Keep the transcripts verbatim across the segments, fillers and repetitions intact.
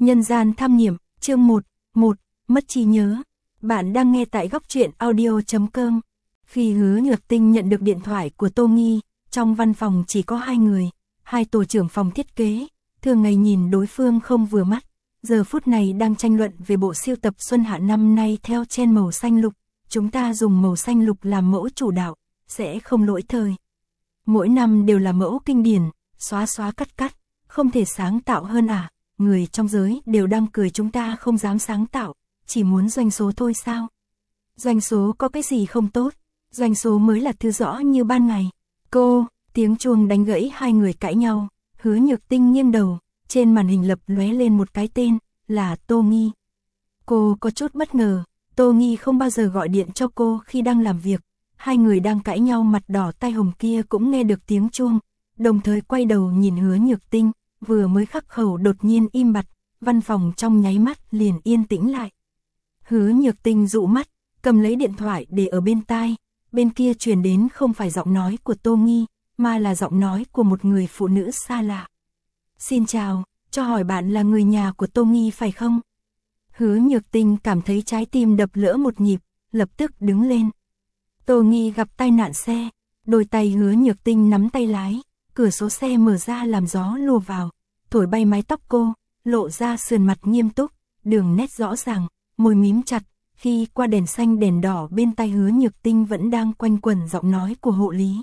Nhân gian tham nghiệm, chương một, một, mất trí nhớ. Bạn đang nghe tại góc truyện audio chấm com. Khi Hứa Nhược Tinh nhận được điện thoại của Tô Nghi, trong văn phòng chỉ có hai người, hai tổ trưởng phòng thiết kế, thường ngày nhìn đối phương không vừa mắt, giờ phút này đang tranh luận về bộ sưu tập xuân hạ năm nay theo trend màu xanh lục. Chúng ta dùng màu xanh lục làm mẫu chủ đạo, sẽ không lỗi thời. Mỗi năm đều là mẫu kinh điển, xóa xóa cắt cắt, không thể sáng tạo hơn à? Người trong giới đều đang cười chúng ta không dám sáng tạo, chỉ muốn doanh số thôi sao? Doanh số có cái gì không tốt, doanh số mới là thứ rõ như ban ngày. Cô, tiếng chuông đánh gãy hai người cãi nhau, Hứa Nhược Tinh nghiêng đầu, trên màn hình lập lóe lên một cái tên, là Tô Nghi. Cô có chút bất ngờ, Tô Nghi không bao giờ gọi điện cho cô khi đang làm việc. Hai người đang cãi nhau mặt đỏ tai hồng kia cũng nghe được tiếng chuông, đồng thời quay đầu nhìn Hứa Nhược Tinh, vừa mới khắc khẩu đột nhiên im bặt, văn phòng trong nháy mắt liền yên tĩnh lại. Hứa Nhược Tinh dụ mắt, cầm lấy điện thoại để ở bên tai, bên kia truyền đến không phải giọng nói của Tô Nghi, mà là giọng nói của một người phụ nữ xa lạ. Xin chào, cho hỏi bạn là người nhà của Tô Nghi phải không? Hứa Nhược Tinh cảm thấy trái tim đập lỡ một nhịp, lập tức đứng lên. Tô Nghi gặp tai nạn xe, đôi tay Hứa Nhược Tinh nắm tay lái, cửa sổ xe mở ra làm gió lùa vào, thổi bay mái tóc cô, lộ ra sườn mặt nghiêm túc, đường nét rõ ràng, môi mím chặt, khi qua đèn xanh đèn đỏ bên tai Hứa Nhược Tinh vẫn đang quanh quẩn giọng nói của hộ lý.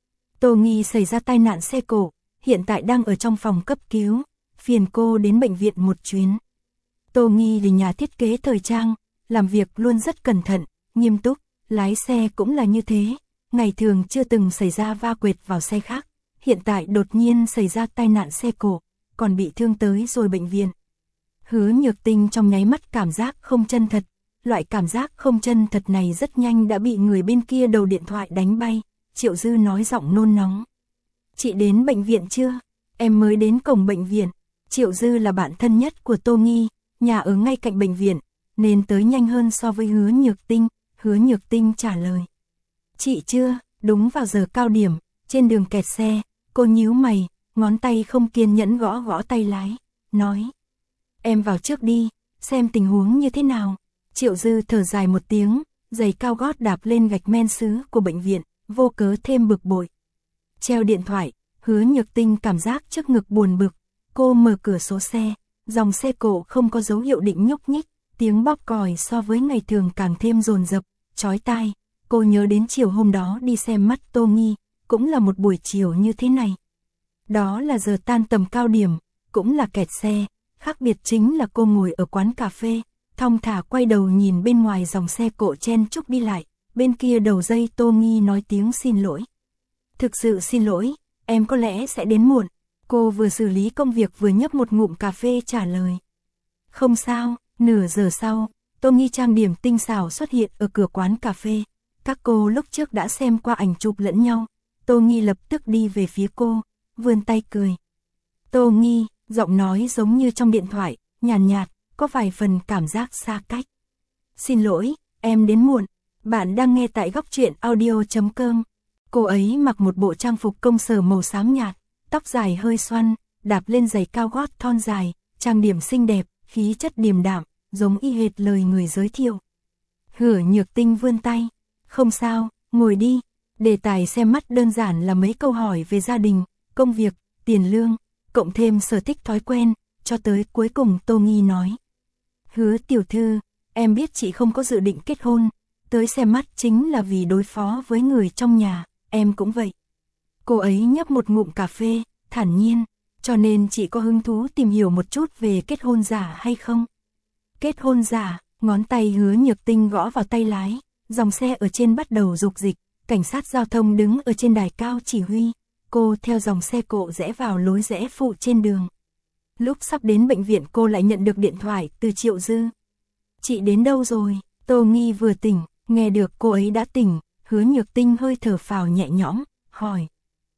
Tô Nghi xảy ra tai nạn xe cộ, hiện tại đang ở trong phòng cấp cứu, phiền cô đến bệnh viện một chuyến. Tô Nghi là nhà thiết kế thời trang, làm việc luôn rất cẩn thận, nghiêm túc, lái xe cũng là như thế, ngày thường chưa từng xảy ra va quệt vào xe khác, hiện tại đột nhiên xảy ra tai nạn xe cộ, còn bị thương tới rồi bệnh viện. Hứa Nhược Tinh trong nháy mắt cảm giác không chân thật, loại cảm giác không chân thật này rất nhanh đã bị người bên kia đầu điện thoại đánh bay. Triệu Dư nói giọng nôn nóng. Chị đến bệnh viện chưa? Em mới đến cổng bệnh viện. Triệu Dư là bạn thân nhất của Tô Nghi, nhà ở ngay cạnh bệnh viện, nên tới nhanh hơn so với Hứa Nhược Tinh. Hứa Nhược Tinh trả lời. Chị chưa, đúng vào giờ cao điểm, trên đường kẹt xe, cô nhíu mày, ngón tay không kiên nhẫn gõ gõ tay lái, nói. Em vào trước đi, xem tình huống như thế nào. Triệu Dư thở dài một tiếng, giày cao gót đạp lên gạch men sứ của bệnh viện, vô cớ thêm bực bội. Treo điện thoại, Hứa Nhược Tinh cảm giác trước ngực buồn bực, cô mở cửa sổ xe, dòng xe cộ không có dấu hiệu định nhúc nhích, tiếng bóp còi so với ngày thường càng thêm dồn dập, chói tai. Cô nhớ đến chiều hôm đó đi xem mắt Tô Nghi, cũng là một buổi chiều như thế này. Đó là giờ tan tầm cao điểm, cũng là kẹt xe, khác biệt chính là cô ngồi ở quán cà phê, thong thả quay đầu nhìn bên ngoài dòng xe cộ chen chúc đi lại, bên kia đầu dây Tô Nghi nói tiếng xin lỗi. Thực sự xin lỗi, em có lẽ sẽ đến muộn. Cô vừa xử lý công việc vừa nhấp một ngụm cà phê trả lời. Không sao, nửa giờ sau, Tô Nghi trang điểm tinh xảo xuất hiện ở cửa quán cà phê. Các cô lúc trước đã xem qua ảnh chụp lẫn nhau, Tô Nghi lập tức đi về phía cô, vươn tay cười. Tô Nghi, giọng nói giống như trong điện thoại, nhàn nhạt, nhạt, có vài phần cảm giác xa cách. Xin lỗi, em đến muộn. Bạn đang nghe tại góc truyện audio chấm com. Cô ấy mặc một bộ trang phục công sở màu xám nhạt, tóc dài hơi xoăn, đạp lên giày cao gót thon dài, trang điểm xinh đẹp, khí chất điềm đạm, giống y hệt lời người giới thiệu. Hứa Nhược Tinh vươn tay. Không sao, ngồi đi. Đề tài xem mắt đơn giản là mấy câu hỏi về gia đình, công việc, tiền lương, cộng thêm sở thích thói quen, cho tới cuối cùng Tô Nghi nói. Hứa tiểu thư, em biết chị không có dự định kết hôn, tới xem mắt chính là vì đối phó với người trong nhà, em cũng vậy. Cô ấy nhấp một ngụm cà phê, thản nhiên, cho nên chị có hứng thú tìm hiểu một chút về kết hôn giả hay không? Kết hôn giả, ngón tay Hứa Nhược Tinh gõ vào tay lái, dòng xe ở trên bắt đầu rục dịch, cảnh sát giao thông đứng ở trên đài cao chỉ huy, cô theo dòng xe cộ rẽ vào lối rẽ phụ trên đường. Lúc sắp đến bệnh viện cô lại nhận được điện thoại từ Triệu Dư. Chị đến đâu rồi? Tô Nghi vừa tỉnh, nghe được cô ấy đã tỉnh, Hứa Nhược Tinh hơi thở phào nhẹ nhõm, hỏi.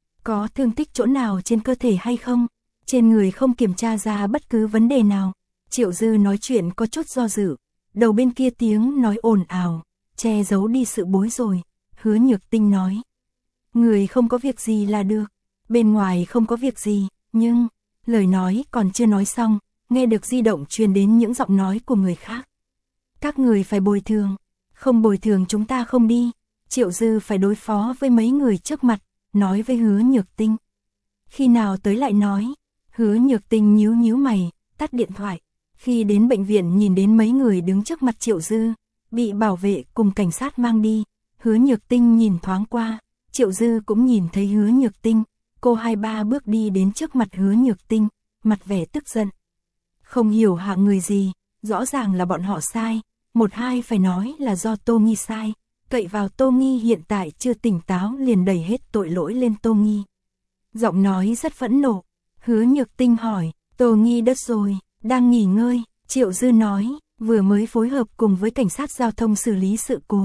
Có thương tích chỗ nào trên cơ thể hay không? Trên người không kiểm tra ra bất cứ vấn đề nào. Triệu Dư nói chuyện có chút do dự, đầu bên kia tiếng nói ồn ào, che giấu đi sự bối rối. Hứa Nhược Tinh nói. Người không có việc gì là được, bên ngoài không có việc gì, nhưng... Lời nói còn chưa nói xong, nghe được di động truyền đến những giọng nói của người khác. Các người phải bồi thường, không bồi thường chúng ta không đi. Triệu Dư phải đối phó với mấy người trước mặt, nói với Hứa Nhược Tinh. Khi nào tới lại nói, Hứa Nhược Tinh nhíu nhíu mày, tắt điện thoại. Khi đến bệnh viện nhìn đến mấy người đứng trước mặt Triệu Dư, bị bảo vệ cùng cảnh sát mang đi. Hứa Nhược Tinh nhìn thoáng qua, Triệu Dư cũng nhìn thấy Hứa Nhược Tinh. Cô hai ba bước đi đến trước mặt Hứa Nhược Tinh, mặt vẻ tức giận. Không hiểu hạng người gì, rõ ràng là bọn họ sai, một hai phải nói là do Tô Nghi sai, cậy vào Tô Nghi hiện tại chưa tỉnh táo liền đẩy hết tội lỗi lên Tô Nghi. Giọng nói rất phẫn nộ, Hứa Nhược Tinh hỏi, Tô Nghi đất rồi, đang nghỉ ngơi, Triệu Dư nói, vừa mới phối hợp cùng với cảnh sát giao thông xử lý sự cố.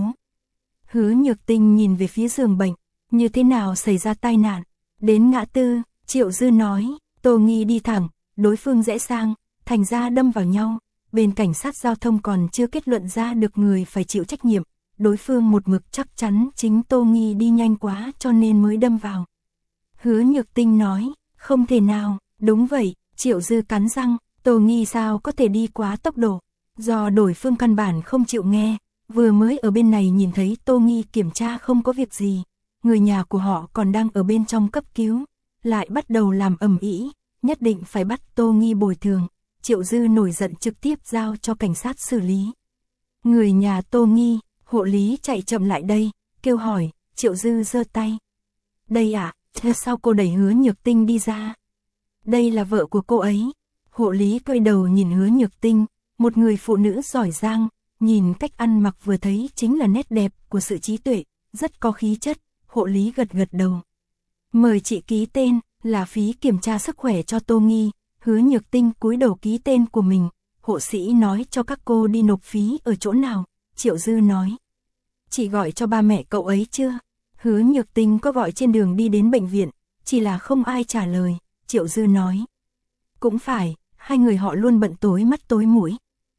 Hứa Nhược Tinh nhìn về phía giường bệnh, như thế nào xảy ra tai nạn, đến ngã tư, Triệu Dư nói, Tô Nghi đi thẳng, đối phương rẽ sang, thành ra đâm vào nhau, bên cảnh sát giao thông còn chưa kết luận ra được người phải chịu trách nhiệm, đối phương một mực chắc chắn chính Tô Nghi đi nhanh quá cho nên mới đâm vào. Hứa Nhược Tinh nói, không thể nào, đúng vậy, Triệu Dư cắn răng, Tô Nghi sao có thể đi quá tốc độ, do đối phương căn bản không chịu nghe, vừa mới ở bên này nhìn thấy Tô Nghi kiểm tra không có việc gì, người nhà của họ còn đang ở bên trong cấp cứu, lại bắt đầu làm ầm ĩ, nhất định phải bắt Tô Nghi bồi thường. Triệu Dư nổi giận trực tiếp giao cho cảnh sát xử lý. Người nhà Tô Nghi, hộ lý chạy chậm lại đây, kêu hỏi, Triệu Dư giơ tay. Đây ạ, à, sao cô đẩy Hứa Nhược Tinh đi ra? Đây là vợ của cô ấy. Hộ lý quay đầu nhìn Hứa Nhược Tinh, một người phụ nữ giỏi giang, nhìn cách ăn mặc vừa thấy chính là nét đẹp của sự trí tuệ, rất có khí chất, hộ lý gật gật đầu. Mời chị ký tên, là phí kiểm tra sức khỏe cho Tô Nghi. Hứa Nhược Tinh cúi đầu ký tên của mình, hộ sĩ nói cho các cô đi nộp phí ở chỗ nào, Triệu Dư nói. Chị gọi cho ba mẹ cậu ấy chưa? Hứa Nhược Tinh có gọi trên đường đi đến bệnh viện, chỉ là không ai trả lời, Triệu Dư nói. Cũng phải, hai người họ luôn bận tối mắt tối mũi.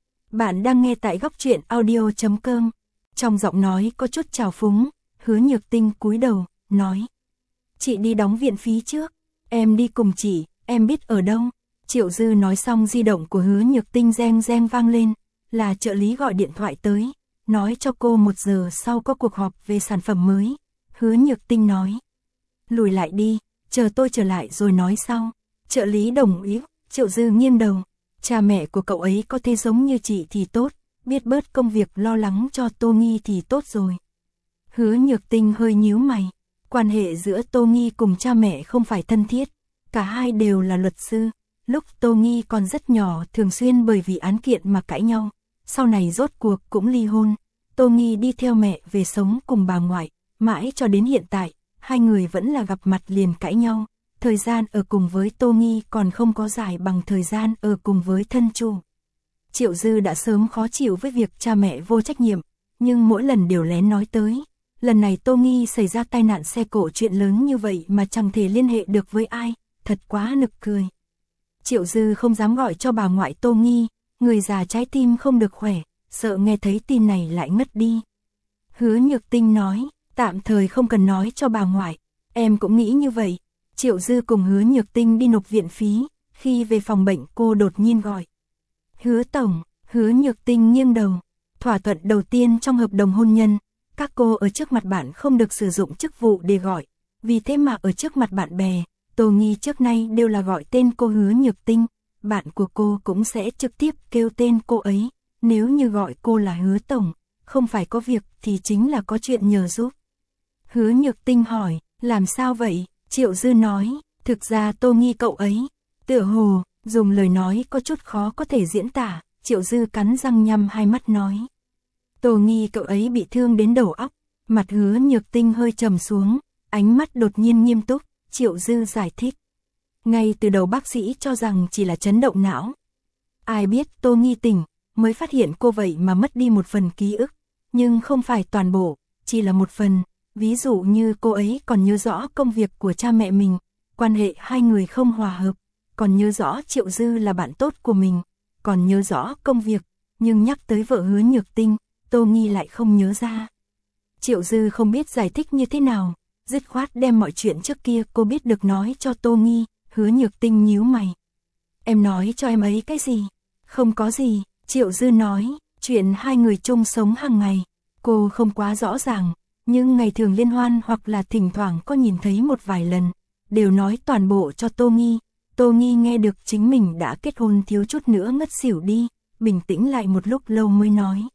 Bạn đang nghe tại góc truyện audio chấm com, trong giọng nói có chút trào phúng, Hứa Nhược Tinh cúi đầu, nói. Chị đi đóng viện phí trước, em đi cùng chị, em biết ở đâu. Triệu Dư nói xong di động của Hứa Nhược Tinh reng reng vang lên, là trợ lý gọi điện thoại tới, nói cho cô một giờ sau có cuộc họp về sản phẩm mới. Hứa Nhược Tinh nói, lùi lại đi, chờ tôi trở lại rồi nói sau. Trợ lý đồng ý, Triệu Dư nghiêng đầu, cha mẹ của cậu ấy có thể giống như chị thì tốt, biết bớt công việc lo lắng cho Tô Nghi thì tốt rồi. Hứa Nhược Tinh hơi nhíu mày, quan hệ giữa Tô Nghi cùng cha mẹ không phải thân thiết, cả hai đều là luật sư. Lúc Tô Nghi còn rất nhỏ thường xuyên bởi vì án kiện mà cãi nhau, sau này rốt cuộc cũng ly hôn. Tô Nghi đi theo mẹ về sống cùng bà ngoại, mãi cho đến hiện tại, hai người vẫn là gặp mặt liền cãi nhau. Thời gian ở cùng với Tô Nghi còn không có dài bằng thời gian ở cùng với thân chủ. Triệu Dư đã sớm khó chịu với việc cha mẹ vô trách nhiệm, nhưng mỗi lần đều lén nói tới. Lần này Tô Nghi xảy ra tai nạn xe cộ chuyện lớn như vậy mà chẳng thể liên hệ được với ai, thật quá nực cười. Triệu Dư không dám gọi cho bà ngoại Tô Nghi, người già trái tim không được khỏe, sợ nghe thấy tin này lại ngất đi. Hứa Nhược Tinh nói, tạm thời không cần nói cho bà ngoại, em cũng nghĩ như vậy. Triệu Dư cùng Hứa Nhược Tinh đi nộp viện phí, khi về phòng bệnh cô đột nhiên gọi. Hứa Tổng, Hứa Nhược Tinh nghiêng đầu, thỏa thuận đầu tiên trong hợp đồng hôn nhân, các cô ở trước mặt bạn không được sử dụng chức vụ để gọi, vì thế mà ở trước mặt bạn bè, Tô Nghi trước nay đều là gọi tên cô Hứa Nhược Tinh, bạn của cô cũng sẽ trực tiếp kêu tên cô ấy, nếu như gọi cô là Hứa Tổng, không phải có việc thì chính là có chuyện nhờ giúp. Hứa Nhược Tinh hỏi, làm sao vậy? Triệu Dư nói, thực ra Tô Nghi cậu ấy, tựa hồ, dùng lời nói có chút khó có thể diễn tả, Triệu Dư cắn răng nhắm hai mắt nói. Tô Nghi cậu ấy bị thương đến đầu óc, mặt Hứa Nhược Tinh hơi trầm xuống, ánh mắt đột nhiên nghiêm túc, Triệu Dư giải thích. Ngay từ đầu bác sĩ cho rằng chỉ là chấn động não. Ai biết Tô Nghi tỉnh, mới phát hiện cô vậy mà mất đi một phần ký ức, nhưng không phải toàn bộ, chỉ là một phần. Ví dụ như cô ấy còn nhớ rõ công việc của cha mẹ mình, quan hệ hai người không hòa hợp, còn nhớ rõ Triệu Dư là bạn tốt của mình, còn nhớ rõ công việc, nhưng nhắc tới vợ Hứa Nhược Tinh, Tô Nghi lại không nhớ ra. Triệu Dư không biết giải thích như thế nào, dứt khoát đem mọi chuyện trước kia cô biết được nói cho Tô Nghi. Hứa Nhược Tinh nhíu mày. em nói cho em ấy cái gì? Không có gì, Triệu Dư nói, chuyện hai người chung sống hàng ngày, cô không quá rõ ràng, nhưng ngày thường liên hoan hoặc là thỉnh thoảng có nhìn thấy một vài lần, đều nói toàn bộ cho Tô Nghi. Tô Nghi nghe được chính mình đã kết hôn thiếu chút nữa ngất xỉu đi, bình tĩnh lại một lúc lâu mới nói.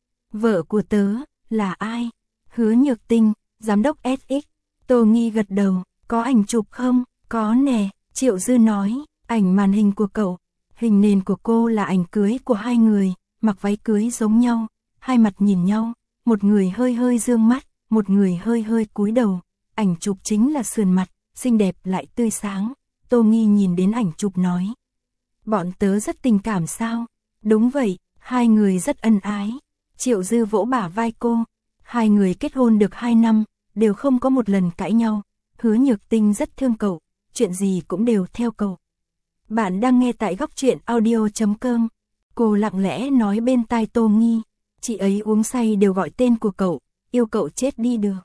Vợ của tớ, là ai? Hứa Nhược Tinh, giám đốc ét ích. Tô Nghi gật đầu, có ảnh chụp không? Có nè, Triệu Dư nói, ảnh màn hình của cậu. Hình nền của cô là ảnh cưới của hai người, mặc váy cưới giống nhau, hai mặt nhìn nhau, một người hơi hơi dương mắt, một người hơi hơi cúi đầu. Ảnh chụp chính là sườn mặt, xinh đẹp lại tươi sáng. Tô Nghi nhìn đến ảnh chụp nói. Bọn tớ rất tình cảm sao? Đúng vậy, hai người rất ân ái. Triệu Dư vỗ bả vai cô. Hai người kết hôn được hai năm, đều không có một lần cãi nhau. Hứa Nhược Tinh rất thương cậu, chuyện gì cũng đều theo cậu. Bạn đang nghe tại góc truyện audio chấm com. Cô lặng lẽ nói bên tai Tô Nghi. Chị ấy uống say đều gọi tên của cậu, yêu cậu chết đi được.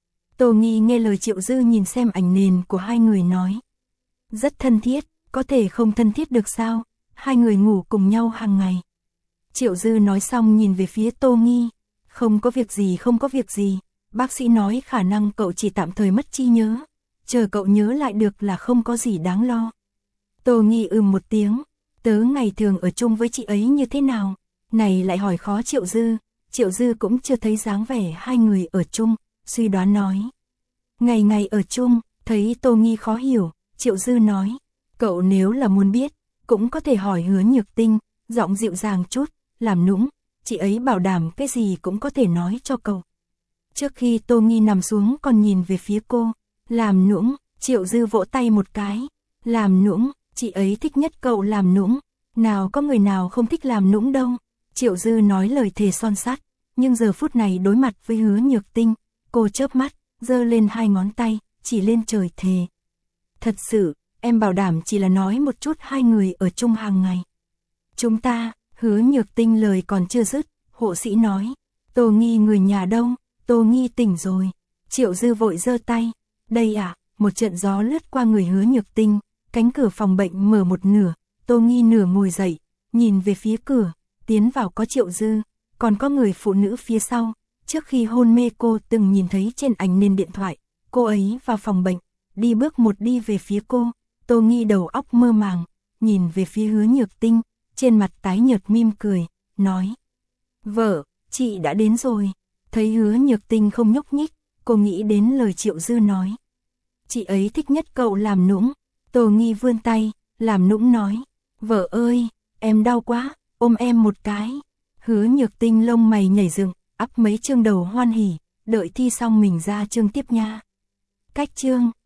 Tô Nghi nghe lời Triệu Dư nhìn xem ảnh nền của hai người nói. Rất thân thiết, có thể không thân thiết được sao? Hai người ngủ cùng nhau hàng ngày. Triệu Dư nói xong nhìn về phía Tô Nghi. Không có việc gì không có việc gì. Bác sĩ nói khả năng cậu chỉ tạm thời mất trí nhớ. Chờ cậu nhớ lại được là không có gì đáng lo. Tô Nghi ừm một tiếng. Tớ ngày thường ở chung với chị ấy như thế nào? Này lại hỏi khó Triệu Dư. Triệu Dư cũng chưa thấy dáng vẻ hai người ở chung, suy đoán nói. Ngày ngày ở chung, thấy Tô Nghi khó hiểu, Triệu Dư nói. Cậu nếu là muốn biết, cũng có thể hỏi Hứa Nhược Tinh, giọng dịu dàng chút, làm nũng, chị ấy bảo đảm cái gì cũng có thể nói cho cậu. Trước khi Tô Nghi nằm xuống còn nhìn về phía cô, làm nũng, Triệu Dư vỗ tay một cái, làm nũng, chị ấy thích nhất cậu làm nũng, nào có người nào không thích làm nũng đâu. Triệu Dư nói lời thề son sắt, nhưng giờ phút này đối mặt với Hứa Nhược Tinh, cô chớp mắt, giơ lên hai ngón tay, chỉ lên trời thề. Thật sự, em bảo đảm chỉ là nói một chút hai người ở chung hàng ngày. Chúng ta, Hứa Nhược Tinh lời còn chưa dứt, hộ sĩ nói. Tô Nghi người nhà đâu? Tô Nghi tỉnh rồi. Triệu Dư vội giơ tay. Đây à, một trận gió lướt qua người Hứa Nhược Tinh, cánh cửa phòng bệnh mở một nửa, Tô Nghi nửa ngồi dậy, nhìn về phía cửa, tiến vào có Triệu Dư, còn có người phụ nữ phía sau. Trước khi hôn mê cô từng nhìn thấy trên ảnh nền điện thoại, cô ấy vào phòng bệnh, đi bước một đi về phía cô. Tô Nghi đầu óc mơ màng, nhìn về phía Hứa Nhược Tinh, trên mặt tái nhợt mỉm cười, nói. Vợ, chị đã đến rồi. Thấy Hứa Nhược Tinh không nhúc nhích, cô nghĩ đến lời Triệu Dư nói. Chị ấy thích nhất cậu làm nũng. Tô Nghi vươn tay, làm nũng nói. Vợ ơi, em đau quá, ôm em một cái. Hứa Nhược Tinh lông mày nhảy dựng, ắp mấy chương đầu hoan hỉ, đợi thi xong mình ra chương tiếp nha. Cách chương.